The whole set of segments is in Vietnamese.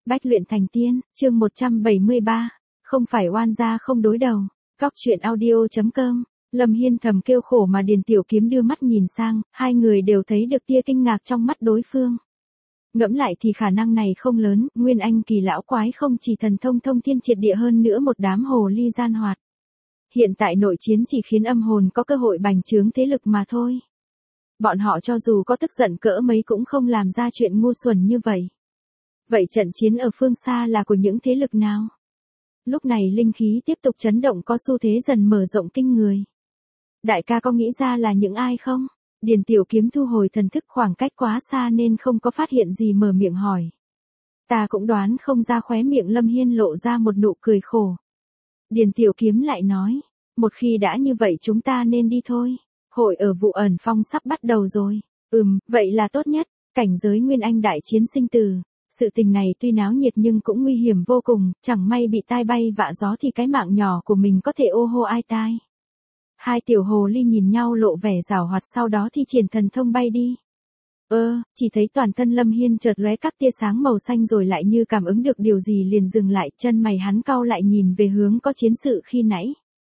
Bách luyện thành tiên, chương 173. Không phải oan gia không đối đầu. Góc truyện audio.com. Lâm Hiên thầm kêu khổ mà Điền Tiểu Kiếm đưa mắt nhìn sang, hai người đều thấy được tia kinh ngạc trong mắt đối phương. Ngẫm lại thì khả năng này không lớn, Nguyên Anh kỳ lão quái không chỉ thần thông thông thiên triệt địa hơn nữa một đám hồ ly gian hoạt. Hiện tại nội chiến chỉ khiến âm hồn có cơ hội bành trướng thế lực mà thôi. Bọn họ cho dù có tức giận cỡ mấy cũng không làm ra chuyện ngu xuẩn như vậy. Vậy trận chiến ở phương xa là của những thế lực nào? Lúc này linh khí tiếp tục chấn động có xu thế dần mở rộng kinh người. Đại ca có nghĩ ra là những ai không? Điền Tiểu Kiếm thu hồi thần thức khoảng cách quá xa nên không có phát hiện gì mở miệng hỏi. Ta cũng đoán không ra, khóe miệng Lâm Hiên lộ ra một nụ cười khổ. Điền Tiểu Kiếm lại nói, một khi đã như vậy chúng ta nên đi thôi. Hội ở Vụ Ẩn Phong sắp bắt đầu rồi. Vậy là tốt nhất. Cảnh giới Nguyên Anh đại chiến sinh tử. Sự tình này tuy náo nhiệt nhưng cũng nguy hiểm vô cùng, chẳng may bị tai bay vạ gió thì cái mạng nhỏ của mình có thể ô hô ai tai. Hai tiểu hồ ly nhìn nhau lộ vẻ giảo hoạt, sau đó thi triển thần thông bay đi. Chỉ thấy toàn thân Lâm Hiên chợt lóe các tia sáng màu xanh rồi lại như cảm ứng được điều gì liền dừng lại, chân mày hắn cau lại nhìn về hướng có chiến sự khi nãy.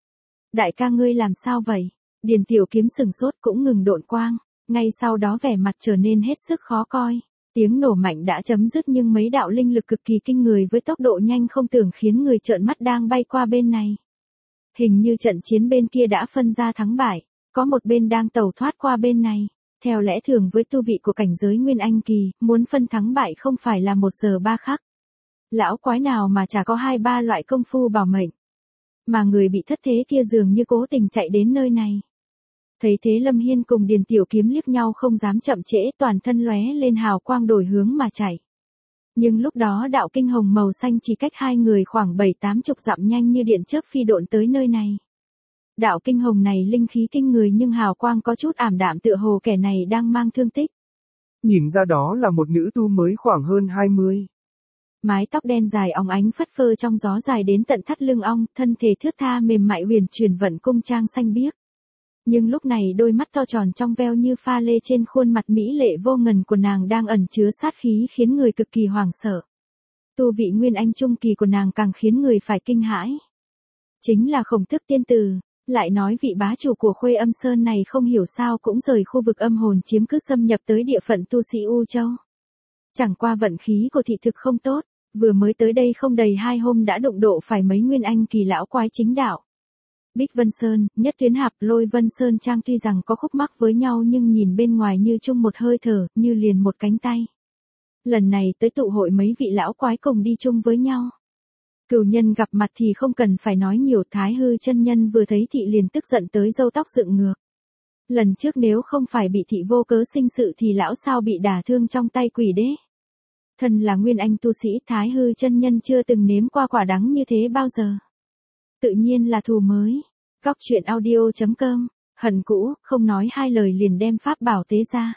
Đại ca ngươi làm sao vậy? Điền Tiểu Kiếm sừng sốt cũng ngừng độn quang, ngay sau đó vẻ mặt trở nên hết sức khó coi. Tiếng nổ mạnh đã chấm dứt nhưng mấy đạo linh lực cực kỳ kinh người với tốc độ nhanh không tưởng khiến người trợn mắt đang bay qua bên này. Hình như trận chiến bên kia đã phân ra thắng bại, có một bên đang tẩu thoát qua bên này. Theo lẽ thường với tu vị của cảnh giới Nguyên Anh kỳ, muốn phân thắng bại không phải là 1 giờ 3 khắc. Lão quái nào mà chả có 2-3 loại công phu bảo mệnh. Mà người bị thất thế kia dường như cố tình chạy đến nơi này. Thấy thế Lâm Hiên cùng Điền Tiểu Kiếm liếc nhau không dám chậm trễ, toàn thân lóe lên hào quang đổi hướng mà chạy. Nhưng lúc đó đạo kinh hồng màu xanh chỉ cách hai người khoảng 7-80 dặm nhanh như điện chớp phi độn tới nơi này. Đạo kinh hồng này linh khí kinh người nhưng hào quang có chút ảm đạm, tựa hồ kẻ này đang mang thương tích. Nhìn ra đó là một nữ tu mới khoảng hơn 20. Mái tóc đen dài óng ánh phất phơ trong gió dài đến tận thắt lưng ong, thân thể thướt tha mềm mại huyền chuyển vận cung trang xanh biếc. Nhưng lúc này đôi mắt to tròn trong veo như pha lê trên khuôn mặt mỹ lệ vô ngần của nàng đang ẩn chứa sát khí khiến người cực kỳ hoảng sợ. Tu vị Nguyên Anh trung kỳ của nàng càng khiến người phải kinh hãi. Chính là Khổng Tước tiên tử, lại nói vị bá chủ của Khuê Âm Sơn này không hiểu sao cũng rời khu vực âm hồn chiếm cứ xâm nhập tới địa phận tu sĩ U Châu. Chẳng qua vận khí của thị thực không tốt, vừa mới tới đây không đầy 2 hôm đã đụng độ phải mấy Nguyên Anh kỳ lão quái chính đạo. Bích Vân Sơn, Nhất Tuyến Hạp, Lôi Vân Sơn Trang tuy rằng có khúc mắc với nhau nhưng nhìn bên ngoài như chung một hơi thở, như liền một cánh tay. Lần này tới tụ hội mấy vị lão quái cùng đi chung với nhau. Cửu nhân gặp mặt thì không cần phải nói nhiều, Thái Hư chân nhân vừa thấy thị liền tức giận tới râu tóc dựng ngược. Lần trước nếu không phải bị thị vô cớ sinh sự thì lão sao bị đả thương trong tay quỷ đế. Thân là Nguyên Anh tu sĩ, Thái Hư chân nhân chưa từng nếm qua quả đắng như thế bao giờ. Tự nhiên là thù mới. Góc truyện audio.com. Hận cũ, không nói hai lời liền đem pháp bảo tế ra.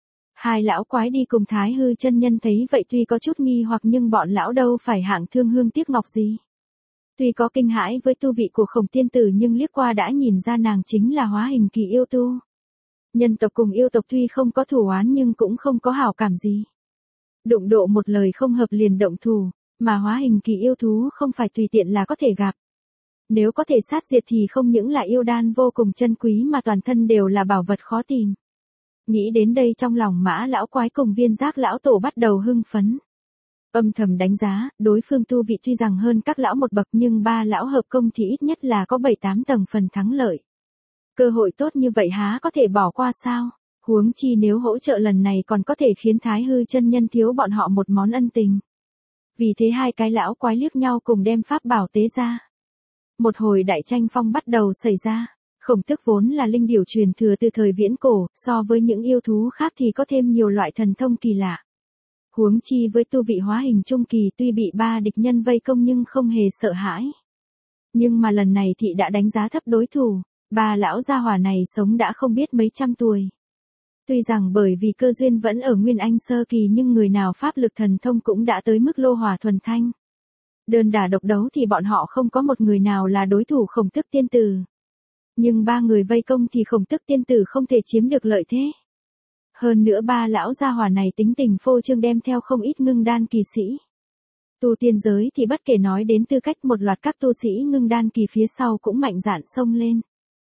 Hai lão quái đi cùng Thái Hư chân nhân thấy vậy tuy có chút nghi hoặc nhưng bọn lão đâu phải hạng thương hương tiếc ngọc gì. Tuy có kinh hãi với tu vị của Khổng tiên tử nhưng liếc qua đã nhìn ra nàng chính là hóa hình kỳ yêu tu. Nhân tộc cùng yêu tộc tuy không có thù oán nhưng cũng không có hảo cảm gì. Đụng độ một lời không hợp liền động thù, mà hóa hình kỳ yêu thú không phải tùy tiện là có thể gặp. Nếu có thể sát diệt thì không những là yêu đan vô cùng chân quý mà toàn thân đều là bảo vật khó tìm. Nghĩ đến đây trong lòng Mã lão quái cùng Viên Giác lão tổ bắt đầu hưng phấn. Âm thầm đánh giá, đối phương tu vị tuy rằng hơn các lão một bậc nhưng 3 lão hợp công thì ít nhất là có 7-8 tầng phần thắng lợi. Cơ hội tốt như vậy há có thể bỏ qua sao? Huống chi nếu hỗ trợ lần này còn có thể khiến Thái Hư chân nhân thiếu bọn họ một món ân tình. Vì thế hai cái lão quái liếc nhau cùng đem pháp bảo tế ra. Một hồi đại tranh phong bắt đầu xảy ra. Khổng Tước vốn là linh điểu truyền thừa từ thời viễn cổ, so với những yêu thú khác thì có thêm nhiều loại thần thông kỳ lạ. Huống chi với tu vị hóa hình trung kỳ tuy bị 3 địch nhân vây công nhưng không hề sợ hãi. Nhưng mà lần này thị đã đánh giá thấp đối thủ, 3 lão gia hỏa này sống đã không biết mấy trăm tuổi. Tuy rằng bởi vì cơ duyên vẫn ở Nguyên Anh sơ kỳ nhưng người nào pháp lực thần thông cũng đã tới mức lô hỏa thuần thanh. Đơn đả độc đấu thì bọn họ không có một người nào là đối thủ Khổng Tước tiên tử. Nhưng 3 người vây công thì Khổng Tước tiên tử không thể chiếm được lợi thế. Hơn nữa 3 lão gia hỏa này tính tình phô trương đem theo không ít ngưng đan kỳ sĩ. Tu tiên giới thì bất kể nói đến tư cách, một loạt các tu sĩ ngưng đan kỳ phía sau cũng mạnh dạn xông lên.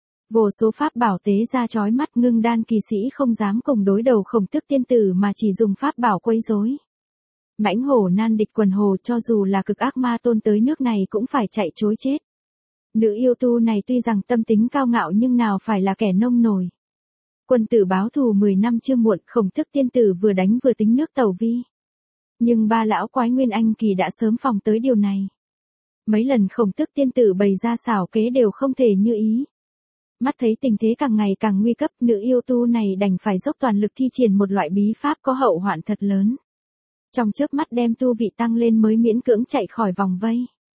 Vô số pháp bảo tế ra chói mắt, ngưng đan kỳ sĩ không dám cùng đối đầu Khổng Tước tiên tử mà chỉ dùng pháp bảo quấy rối. Mãnh hổ nan địch quần hồ, cho dù là cực ác ma tôn tới nước này cũng phải chạy trối chết. Nữ yêu tu này tuy rằng tâm tính cao ngạo nhưng nào phải là kẻ nông nổi. Quân tử báo thù 10 năm chưa muộn, Khổng Tước tiên tử vừa đánh vừa tính nước tẩu vi. Nhưng ba lão quái Nguyên Anh kỳ đã sớm phòng tới điều này. Mấy lần Khổng Tước tiên tử bày ra xảo kế đều không thể như ý. Mắt thấy tình thế càng ngày càng nguy cấp, nữ yêu tu này đành phải dốc toàn lực thi triển một loại bí pháp có hậu hoạn thật lớn. Trong chớp mắt đem tu vị tăng lên mới miễn cưỡng chạy khỏi vòng vây.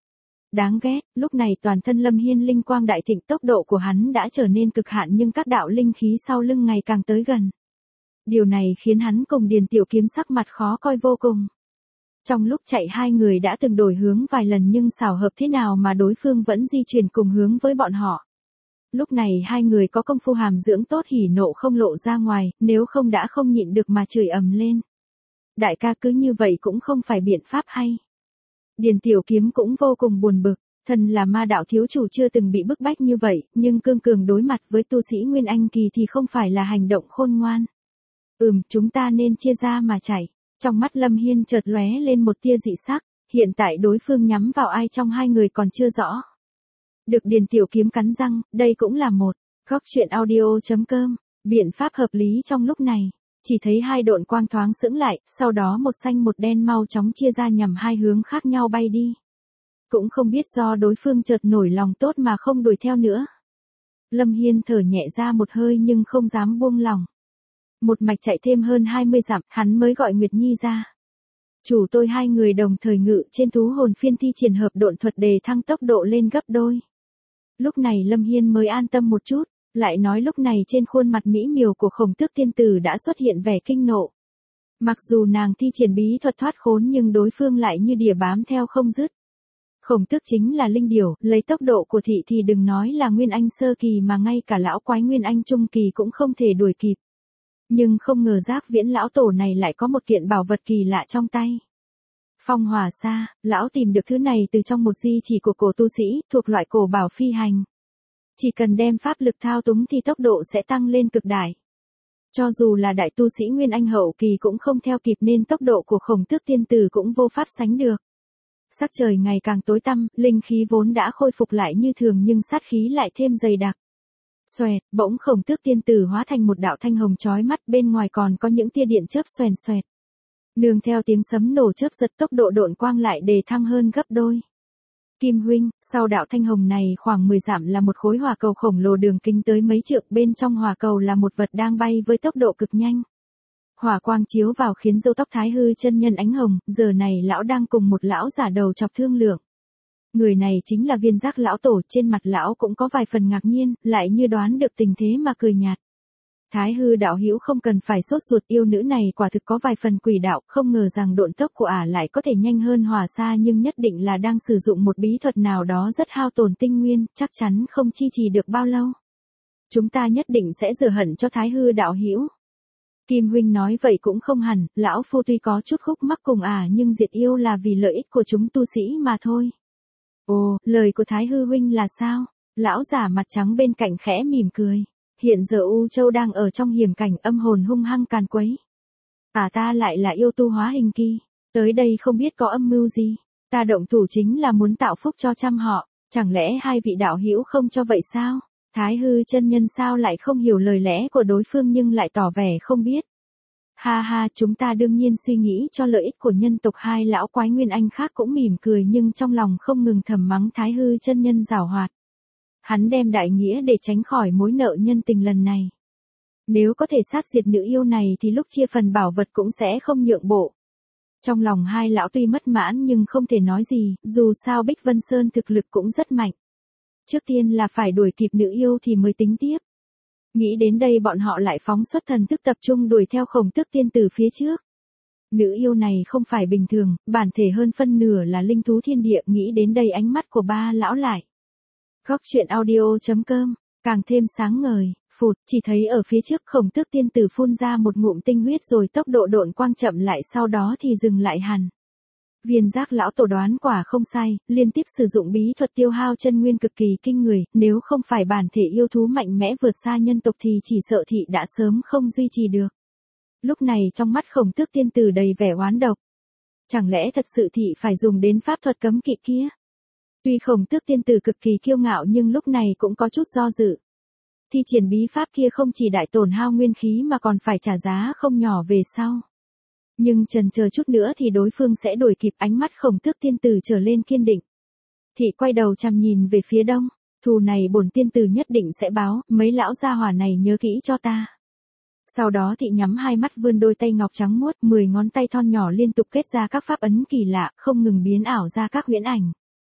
Đáng ghét, lúc này toàn thân Lâm Hiên linh quang đại thịnh, tốc độ của hắn đã trở nên cực hạn nhưng các đạo linh khí sau lưng ngày càng tới gần. Điều này khiến hắn cùng Điền Tiểu Kiếm sắc mặt khó coi vô cùng. Trong lúc chạy hai người đã từng đổi hướng vài lần nhưng xảo hợp thế nào mà đối phương vẫn di chuyển cùng hướng với bọn họ. Lúc này hai người có công phu hàm dưỡng tốt, hỉ nộ không lộ ra ngoài, nếu không đã không nhịn được mà chửi ầm lên. Đại ca cứ như vậy cũng không phải biện pháp hay. Điền Tiểu Kiếm cũng vô cùng buồn bực, thân là ma đạo thiếu chủ chưa từng bị bức bách như vậy, nhưng cương cường đối mặt với tu sĩ Nguyên Anh kỳ thì không phải là hành động khôn ngoan. Chúng ta nên chia ra mà chạy. Trong mắt Lâm Hiên chợt lóe lên một tia dị sắc, hiện tại đối phương nhắm vào ai trong hai người còn chưa rõ. Được Điền Tiểu Kiếm cắn răng, đây cũng là một góc truyện audio.com, biện pháp hợp lý trong lúc này. Chỉ thấy hai độn quang thoáng sững lại, sau đó một xanh một đen mau chóng chia ra nhằm hai hướng khác nhau bay đi. Cũng không biết do đối phương chợt nổi lòng tốt mà không đuổi theo nữa. Lâm Hiên thở nhẹ ra một hơi nhưng không dám buông lòng. Một mạch chạy thêm hơn 20 dặm, hắn mới gọi Nguyệt Nhi ra. Chủ tôi, hai người đồng thời ngự trên thú hồn phiên thi triển hợp độn thuật đề thăng tốc độ lên gấp đôi. Lúc này Lâm Hiên mới an tâm một chút, lại nói lúc này trên khuôn mặt mỹ miều của Khổng Tước tiên tử đã xuất hiện vẻ kinh nộ. Mặc dù nàng thi triển bí thuật thoát khốn nhưng đối phương lại như đỉa bám theo không dứt. Khổng Tước chính là linh điểu, lấy tốc độ của thị thì đừng nói là Nguyên Anh sơ kỳ mà ngay cả lão quái Nguyên Anh trung kỳ cũng không thể đuổi kịp. Nhưng không ngờ Giác Viễn lão tổ này lại có một kiện bảo vật kỳ lạ trong tay. Phong hỏa sa, lão tìm được thứ này từ trong một di chỉ của cổ tu sĩ, thuộc loại cổ bảo phi hành. Chỉ cần đem pháp lực thao túng thì tốc độ sẽ tăng lên cực đại. Cho dù là đại tu sĩ Nguyên Anh hậu kỳ cũng không theo kịp nên tốc độ của Khổng Tước tiên tử cũng vô pháp sánh được. Sắc trời ngày càng tối tăm, linh khí vốn đã khôi phục lại như thường nhưng sát khí lại thêm dày đặc. Xoẹt, bỗng Khổng Tước tiên tử hóa thành một đạo thanh hồng chói mắt, bên ngoài còn có những tia điện chớp xoèn xoẹt. Nương theo tiếng sấm nổ chớp giật, tốc độ độn quang lại đề thăng hơn gấp đôi. Kim huynh, sau đạo thanh hồng này khoảng 10 dặm là một khối hỏa cầu khổng lồ đường kính tới mấy trượng, bên trong hỏa cầu là một vật đang bay với tốc độ cực nhanh. Hỏa quang chiếu vào khiến râu tóc Thái Hư chân nhân ánh hồng, giờ này lão đang cùng một lão giả đầu chọc thương lượng. Người này chính là Viên Giác lão tổ, trên mặt lão cũng có vài phần ngạc nhiên, lại như đoán được tình thế mà cười nhạt. Thái Hư đạo hữu không cần phải sốt ruột, yêu nữ này quả thực có vài phần quỷ đạo, không ngờ rằng độn tốc của ả lại có thể nhanh hơn hỏa sa, nhưng nhất định là đang sử dụng một bí thuật nào đó rất hao tổn tinh nguyên, chắc chắn không chi trì được bao lâu. Chúng ta nhất định sẽ rửa hận cho Thái Hư đạo hữu. Kim huynh nói vậy cũng không hẳn, lão phu tuy có chút khúc mắc cùng ả nhưng diệt yêu là vì lợi ích của chúng tu sĩ mà thôi. Ồ, lời của Thái Hư huynh là sao? Lão giả mặt trắng bên cạnh khẽ mỉm cười. Hiện giờ U Châu đang ở trong hiểm cảnh, âm hồn hung hăng càn quấy. Ta lại là yêu tu hóa hình kỳ, tới đây không biết có âm mưu gì. Ta động thủ chính là muốn tạo phúc cho trăm họ, chẳng lẽ hai vị đạo hữu không cho vậy sao? Thái Hư chân nhân sao lại không hiểu lời lẽ của đối phương nhưng lại tỏ vẻ không biết. Ha ha, chúng ta đương nhiên suy nghĩ cho lợi ích của nhân tộc. Hai lão quái Nguyên Anh khác cũng mỉm cười nhưng trong lòng không ngừng thầm mắng Thái Hư chân nhân giảo hoạt. Hắn đem đại nghĩa để tránh khỏi mối nợ nhân tình lần này. Nếu có thể sát diệt nữ yêu này thì lúc chia phần bảo vật cũng sẽ không nhượng bộ. Trong lòng hai lão tuy mất mãn nhưng không thể nói gì, dù sao Bích Vân Sơn thực lực cũng rất mạnh. Trước tiên là phải đuổi kịp nữ yêu thì mới tính tiếp. Nghĩ đến đây bọn họ lại phóng xuất thần thức tập trung đuổi theo Khổng Tước tiên tử phía trước. Nữ yêu này không phải bình thường, bản thể hơn phân nửa là linh thú thiên địa. Nghĩ đến đây ánh mắt của ba lão lại. Góc truyện audio.com, càng thêm sáng ngời, phụt, chỉ thấy ở phía trước Khổng Tước tiên tử phun ra một ngụm tinh huyết rồi tốc độ độn quang chậm lại, sau đó thì dừng lại hẳn. Viên giác lão tổ đoán quả không sai, liên tiếp sử dụng bí thuật tiêu hao chân nguyên cực kỳ kinh người, nếu không phải bản thể yêu thú mạnh mẽ vượt xa nhân tộc thì chỉ sợ thị đã sớm không duy trì được. Lúc này trong mắt Khổng Tước tiên tử đầy vẻ oán độc. Chẳng lẽ thật sự thị phải dùng đến pháp thuật cấm kỵ kia? Tuy Khổng Tước tiên tử cực kỳ kiêu ngạo nhưng lúc này cũng có chút do dự. Thi triển bí pháp kia không chỉ đại tổn hao nguyên khí mà còn phải trả giá không nhỏ về sau. Nhưng chần chờ chút nữa thì đối phương sẽ đuổi kịp, ánh mắt Khổng Tước tiên tử trở lên kiên định. Thị quay đầu chằm nhìn về phía đông, thù này bổn tiên tử nhất định sẽ báo, mấy lão gia hỏa này nhớ kỹ cho ta. Sau đó thị nhắm hai mắt vươn đôi tay ngọc trắng muốt, 10 ngón tay thon nhỏ liên tục kết ra các pháp ấn kỳ lạ, không ngừng biến ảo ra các huyễn ảnh.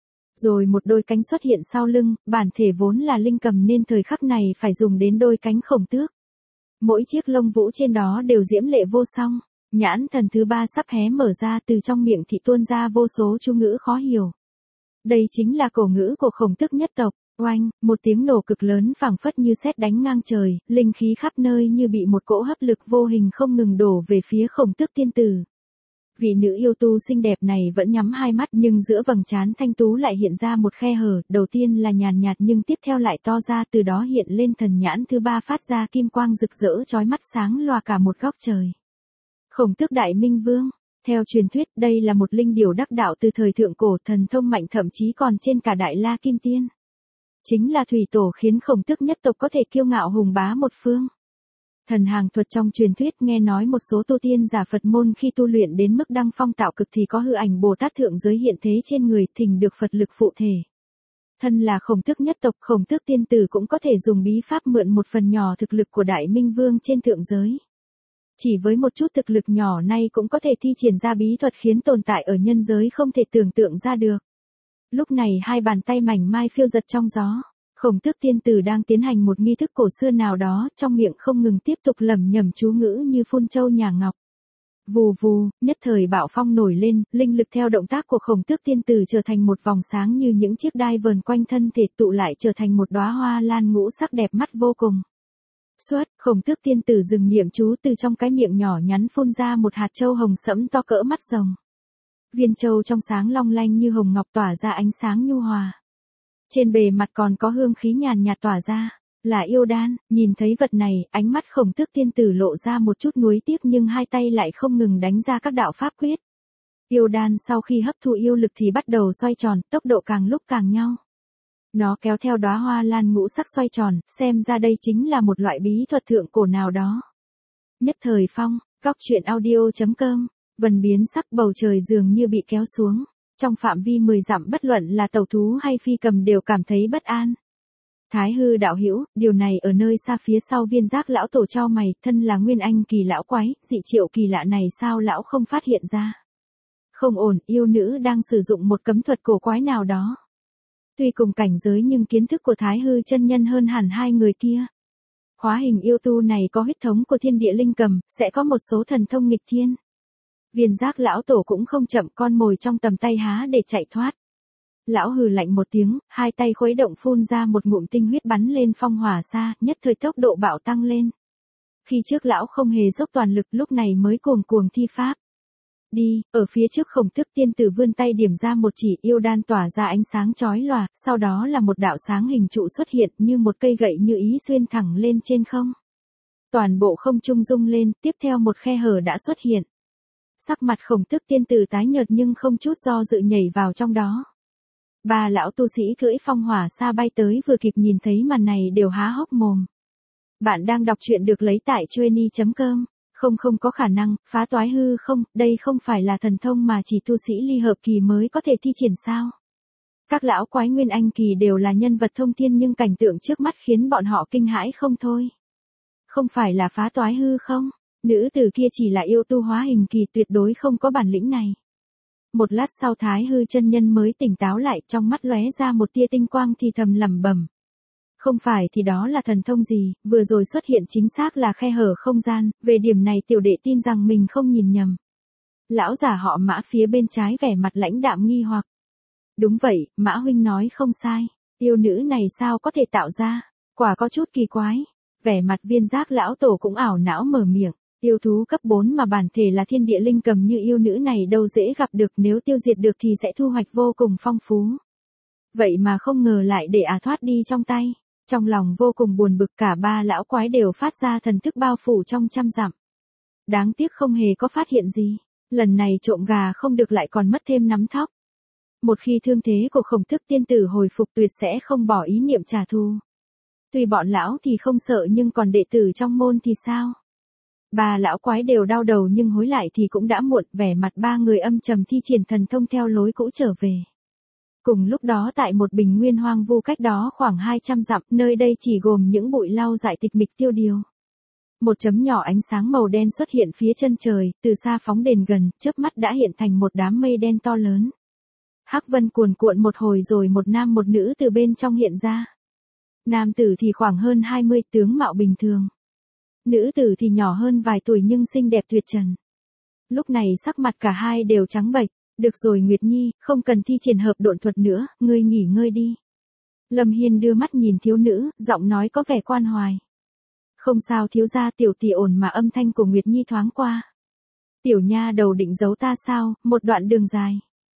Rồi một đôi cánh xuất hiện sau lưng, bản thể vốn là linh cầm nên thời khắc này phải dùng đến đôi cánh Khổng Tước. Mỗi chiếc lông vũ trên đó đều diễm lệ vô song, nhãn thần thứ ba sắp hé mở ra, từ trong miệng thị tuôn ra vô số chú ngữ khó hiểu. Đây chính là cổ ngữ của Khổng Tước nhất tộc. Oanh, một tiếng nổ cực lớn phảng phất như sét đánh ngang trời, linh khí khắp nơi như bị một cỗ hấp lực vô hình không ngừng đổ về phía Khổng Tước tiên tử. Vị nữ yêu tu xinh đẹp này vẫn nhắm hai mắt nhưng giữa vầng trán thanh tú lại hiện ra một khe hở, đầu tiên là nhàn nhạt nhưng tiếp theo lại to ra, từ đó hiện lên thần nhãn thứ ba phát ra kim quang rực rỡ chói mắt sáng loa cả một góc trời. Khổng Tước Đại Minh Vương. Theo truyền thuyết đây là một linh điểu đắc đạo từ thời thượng cổ, thần thông mạnh thậm chí còn trên cả Đại La Kim Tiên. Chính là thủy tổ khiến Khổng Tước nhất tộc có thể kiêu ngạo hùng bá một phương. Thần hàng thuật trong truyền thuyết nghe nói một số tu tiên giả Phật môn khi tu luyện đến mức đăng phong tạo cực thì có hư ảnh Bồ Tát thượng giới hiện thế trên người, thỉnh được Phật lực phụ thể. Thân là Khổng Tước nhất tộc, Khổng Tước tiên tử cũng có thể dùng bí pháp mượn một phần nhỏ thực lực của Đại Minh Vương trên thượng giới. Chỉ với một chút thực lực nhỏ này cũng có thể thi triển ra bí thuật khiến tồn tại ở nhân giới không thể tưởng tượng ra được. Lúc này hai bàn tay mảnh mai phiêu giật trong gió. Khổng Tước tiên tử đang tiến hành một nghi thức cổ xưa nào đó, trong miệng không ngừng tiếp tục lẩm nhẩm chú ngữ như phun châu nhà ngọc. Vù vù, nhất thời bạo phong nổi lên, linh lực theo động tác của Khổng Tước tiên tử trở thành một vòng sáng như những chiếc đai vờn quanh thân thể, tụ lại trở thành một đóa hoa lan ngũ sắc đẹp mắt vô cùng. Khổng Tước tiên tử dừng niệm chú, từ trong cái miệng nhỏ nhắn phun ra một hạt châu hồng sẫm to cỡ mắt rồng. Viên châu trong sáng long lanh như hồng ngọc tỏa ra ánh sáng nhu hòa. Trên bề mặt còn có hương khí nhàn nhạt tỏa ra, là yêu đan. Nhìn thấy vật này, ánh mắt Khổng Tước tiên tử lộ ra một chút nuối tiếc nhưng hai tay lại không ngừng đánh ra các đạo pháp quyết. Yêu đan sau khi hấp thụ yêu lực thì bắt đầu xoay tròn, tốc độ càng lúc càng nhanh. Nó kéo theo đóa hoa lan ngũ sắc xoay tròn, xem ra đây chính là một loại bí thuật thượng cổ nào đó. Nhất thời phong, góc truyện audio.com, vần biến sắc, bầu trời dường như bị kéo xuống. Trong phạm vi 10 dặm bất luận là tàu thú hay phi cầm đều cảm thấy bất an. Thái hư đạo hữu, điều này ở nơi xa phía sau Viên Giác lão tổ chau mày, thân là nguyên anh kỳ lão quái, dị triệu kỳ lạ này sao lão không phát hiện ra? Không ổn, yêu nữ đang sử dụng một cấm thuật cổ quái nào đó. Tuy cùng cảnh giới nhưng kiến thức của Thái hư chân nhân hơn hẳn hai người kia. Hóa hình yêu tu này có huyết thống của thiên địa linh cầm, sẽ có một số thần thông nghịch thiên. Viên Giác lão tổ cũng không chậm, con mồi trong tầm tay há để chạy thoát. Lão hừ lạnh một tiếng, hai tay khuấy động phun ra một ngụm tinh huyết bắn lên phong hỏa xa, nhất thời tốc độ bạo tăng lên. Khi trước lão không hề dốc toàn lực, lúc này mới cuồng cuồng thi pháp. Đi, ở phía trước Khổng Tước tiên tử vươn tay điểm ra một chỉ, yêu đan tỏa ra ánh sáng chói lòa, sau đó là một đạo sáng hình trụ xuất hiện như một cây gậy như ý xuyên thẳng lên trên không. Toàn bộ không trung rung lên, tiếp theo một khe hở đã xuất hiện. Sắc mặt Khổng Tước tiên tử tái nhợt nhưng không chút do dự nhảy vào trong đó. Ba lão tu sĩ cưỡi phong hỏa xa bay tới vừa kịp nhìn thấy màn này đều há hốc mồm. Bạn đang đọc truyện được lấy tại trueni.com. Không có khả năng, phá toái hư không, đây không phải là thần thông mà chỉ tu sĩ ly hợp kỳ mới có thể thi triển sao? Các lão quái nguyên anh kỳ đều là nhân vật thông thiên nhưng cảnh tượng trước mắt khiến bọn họ kinh hãi không thôi. Không phải là phá toái hư không? Nữ tử kia chỉ là yêu tu hóa hình kỳ, tuyệt đối không có bản lĩnh này. Một lát sau Thái hư chân nhân mới tỉnh táo lại, trong mắt lóe ra một tia tinh quang thì thầm lẩm bẩm. Không phải thì đó là thần thông gì, vừa rồi xuất hiện chính xác là khe hở không gian, về điểm này tiểu đệ tin rằng mình không nhìn nhầm. Lão giả họ Mã phía bên trái vẻ mặt lãnh đạm nghi hoặc. Đúng vậy, Mã huynh nói không sai, yêu nữ này sao có thể tạo ra, quả có chút kỳ quái. Vẻ mặt Viên Giác lão tổ cũng ảo não mở miệng. Yêu thú cấp 4 mà bản thể là thiên địa linh cầm như yêu nữ này đâu dễ gặp được, nếu tiêu diệt được thì sẽ thu hoạch vô cùng phong phú. Vậy mà không ngờ lại để thoát đi trong tay. Trong lòng vô cùng buồn bực, cả ba lão quái đều phát ra thần thức bao phủ trong trăm dặm. Đáng tiếc không hề có phát hiện gì. Lần này trộm gà không được lại còn mất thêm nắm thóc. Một khi thương thế của Khổng Tước tiên tử hồi phục tuyệt sẽ không bỏ ý niệm trả thù. Tuy bọn lão thì không sợ nhưng còn đệ tử trong môn thì sao? Ba lão quái đều đau đầu nhưng hối lại thì cũng đã muộn, vẻ mặt ba người âm trầm thi triển thần thông theo lối cũ trở về. Cùng lúc đó tại một bình nguyên hoang vu cách đó khoảng 200 dặm, nơi đây chỉ gồm những bụi lau dại tịch mịch tiêu điều. Một chấm nhỏ ánh sáng màu đen xuất hiện phía chân trời, từ xa phóng đến gần, chớp mắt đã hiện thành một đám mây đen to lớn. Hắc vân cuồn cuộn một hồi rồi một nam một nữ từ bên trong hiện ra. Nam tử thì khoảng hơn 20, tướng mạo bình thường. Nữ tử thì nhỏ hơn vài tuổi nhưng xinh đẹp tuyệt trần. Lúc này sắc mặt cả hai đều trắng bệch. Được rồi Nguyệt Nhi, không cần thi triển hợp độn thuật nữa, ngươi nghỉ ngơi đi. Lâm Hiên đưa mắt nhìn thiếu nữ, giọng nói có vẻ quan hoài. Không sao thiếu gia, tiểu tỷ ổn mà. Âm thanh của Nguyệt Nhi thoáng qua. Tiểu nha đầu định giấu ta sao, một đoạn đường dài.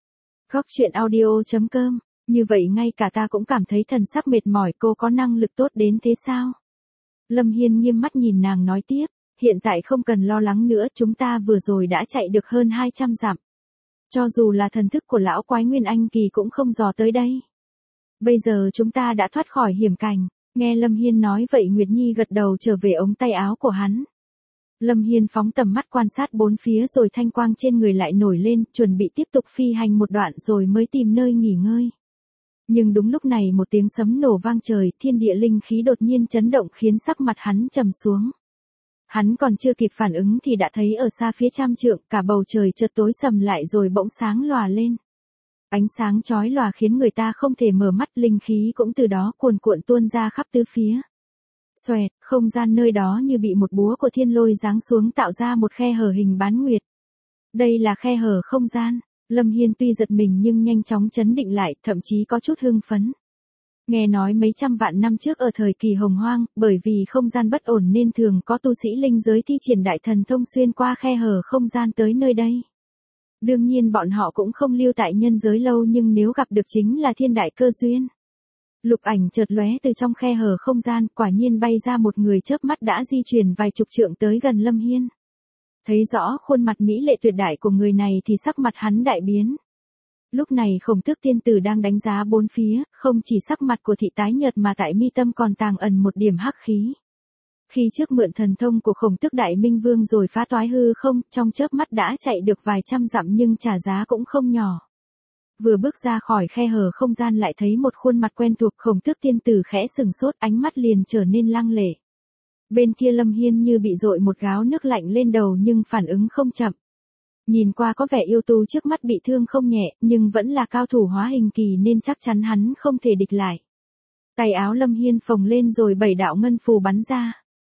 Góc truyện audio.com, như vậy ngay cả ta cũng cảm thấy thần sắc mệt mỏi, cô có năng lực tốt đến thế sao? Lâm Hiên nghiêm mắt nhìn nàng nói tiếp, hiện tại không cần lo lắng nữa, chúng ta vừa rồi đã chạy được hơn 200 dặm. Cho dù là thần thức của lão quái Nguyên Anh kỳ cũng không dò tới đây. Bây giờ chúng ta đã thoát khỏi hiểm cảnh. Nghe Lâm Hiên nói vậy Nguyệt Nhi gật đầu trở về ống tay áo của hắn. Lâm Hiên phóng tầm mắt quan sát bốn phía rồi thanh quang trên người lại nổi lên, chuẩn bị tiếp tục phi hành một đoạn rồi mới tìm nơi nghỉ ngơi. Nhưng đúng lúc này một tiếng sấm nổ vang trời, thiên địa linh khí đột nhiên chấn động khiến sắc mặt hắn trầm xuống. Hắn còn chưa kịp phản ứng thì đã thấy ở xa phía trăm trượng, cả bầu trời chợt tối sầm lại rồi bỗng sáng lòa lên. Ánh sáng chói lòa khiến người ta không thể mở mắt, linh khí cũng từ đó cuồn cuộn tuôn ra khắp tứ phía. Xoẹt, không gian nơi đó như bị một búa của thiên lôi giáng xuống tạo ra một khe hở hình bán nguyệt. Đây là khe hở không gian. Lâm Hiên tuy giật mình nhưng nhanh chóng trấn định lại, thậm chí có chút hưng phấn. Nghe nói mấy trăm vạn năm trước ở thời kỳ hồng hoang, bởi vì không gian bất ổn nên thường có tu sĩ linh giới thi triển đại thần thông xuyên qua khe hở không gian tới nơi đây. Đương nhiên bọn họ cũng không lưu tại nhân giới lâu nhưng nếu gặp được chính là thiên đại cơ duyên. Lục ảnh chợt lóe từ trong khe hở không gian, quả nhiên bay ra một người chớp mắt đã di chuyển vài chục trượng tới gần Lâm Hiên. Thấy rõ khuôn mặt mỹ lệ tuyệt đại của người này thì sắc mặt hắn đại biến. Lúc này Khổng Tước tiên tử đang đánh giá bốn phía, không chỉ sắc mặt của thị tái nhợt mà tại mi tâm còn tàng ẩn một điểm hắc khí. Khi trước mượn thần thông của Khổng Tước Đại Minh Vương rồi phá toái hư không, trong chớp mắt đã chạy được vài trăm dặm nhưng trả giá cũng không nhỏ. Vừa bước ra khỏi khe hở không gian lại thấy một khuôn mặt quen thuộc, Khổng Tước tiên tử khẽ sừng sốt, ánh mắt liền trở nên lăng lệ. Bên kia Lâm Hiên như bị dội một gáo nước lạnh lên đầu nhưng phản ứng không chậm. Nhìn qua có vẻ yêu tu trước mắt bị thương không nhẹ, nhưng vẫn là cao thủ hóa hình kỳ nên chắc chắn hắn không thể địch lại. Tay áo Lâm Hiên phồng lên rồi 7 đạo ngân phù bắn ra.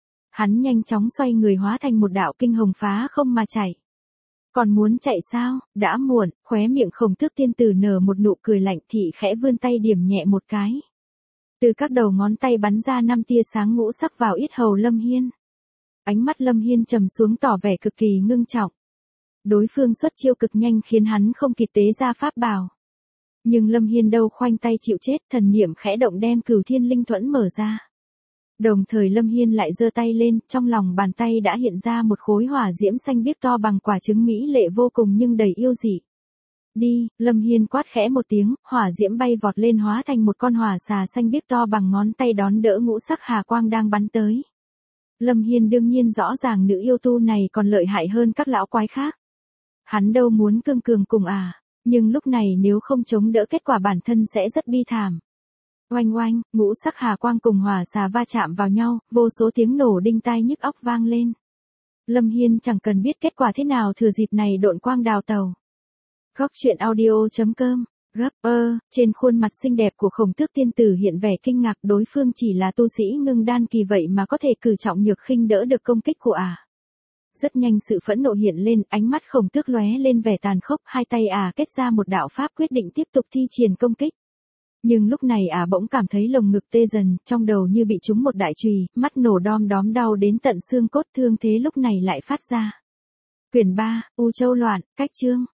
Hắn nhanh chóng xoay người hóa thành một đạo kinh hồng phá không mà chạy. Còn muốn chạy sao, đã muộn, khóe miệng Khổng Tước tiên tử nở một nụ cười lạnh, thị khẽ vươn tay điểm nhẹ một cái. Từ các đầu ngón tay bắn ra 5 tia sáng ngũ sắc vào yết hầu Lâm Hiên. Ánh mắt Lâm Hiên trầm xuống tỏ vẻ cực kỳ ngưng trọng. Đối phương xuất chiêu cực nhanh khiến hắn không kịp tế ra pháp bảo. Nhưng Lâm Hiên đâu khoanh tay chịu chết, thần niệm khẽ động đem Cửu Thiên Linh Thuẫn mở ra. Đồng thời Lâm Hiên lại giơ tay lên, trong lòng bàn tay đã hiện ra một khối hỏa diễm xanh biếc to bằng quả trứng mỹ lệ vô cùng nhưng đầy yêu dị. Đi, Lâm Hiên quát khẽ một tiếng, hỏa diễm bay vọt lên hóa thành một con hỏa xà xanh biếc to bằng ngón tay đón đỡ ngũ sắc hà quang đang bắn tới. Lâm Hiên đương nhiên rõ ràng nữ yêu tu này còn lợi hại hơn các lão quái khác. Hắn đâu muốn cương cường cùng nhưng lúc này nếu không chống đỡ kết quả bản thân sẽ rất bi thảm. Oanh oanh, ngũ sắc hà quang cùng hỏa xà va chạm vào nhau, vô số tiếng nổ đinh tai nhức óc vang lên. Lâm Hiên chẳng cần biết kết quả thế nào thừa dịp này độn quang đào tàu. Góc truyện audio.com, trên khuôn mặt xinh đẹp của Khổng Tước tiên tử hiện vẻ kinh ngạc, đối phương chỉ là tu sĩ ngưng đan kỳ vậy mà có thể cử trọng nhược khinh đỡ được công kích của Rất nhanh sự phẫn nộ hiện lên, ánh mắt Khổng Tước lóe lên vẻ tàn khốc, hai tay kết ra một đạo pháp quyết định tiếp tục thi triển công kích. Nhưng lúc này bỗng cảm thấy lồng ngực tê dần, trong đầu như bị trúng một đại chùy, mắt nổ đom đóm đau đến tận xương cốt, thương thế lúc này lại phát ra. Quyển 3, U Châu Loạn, cách chương.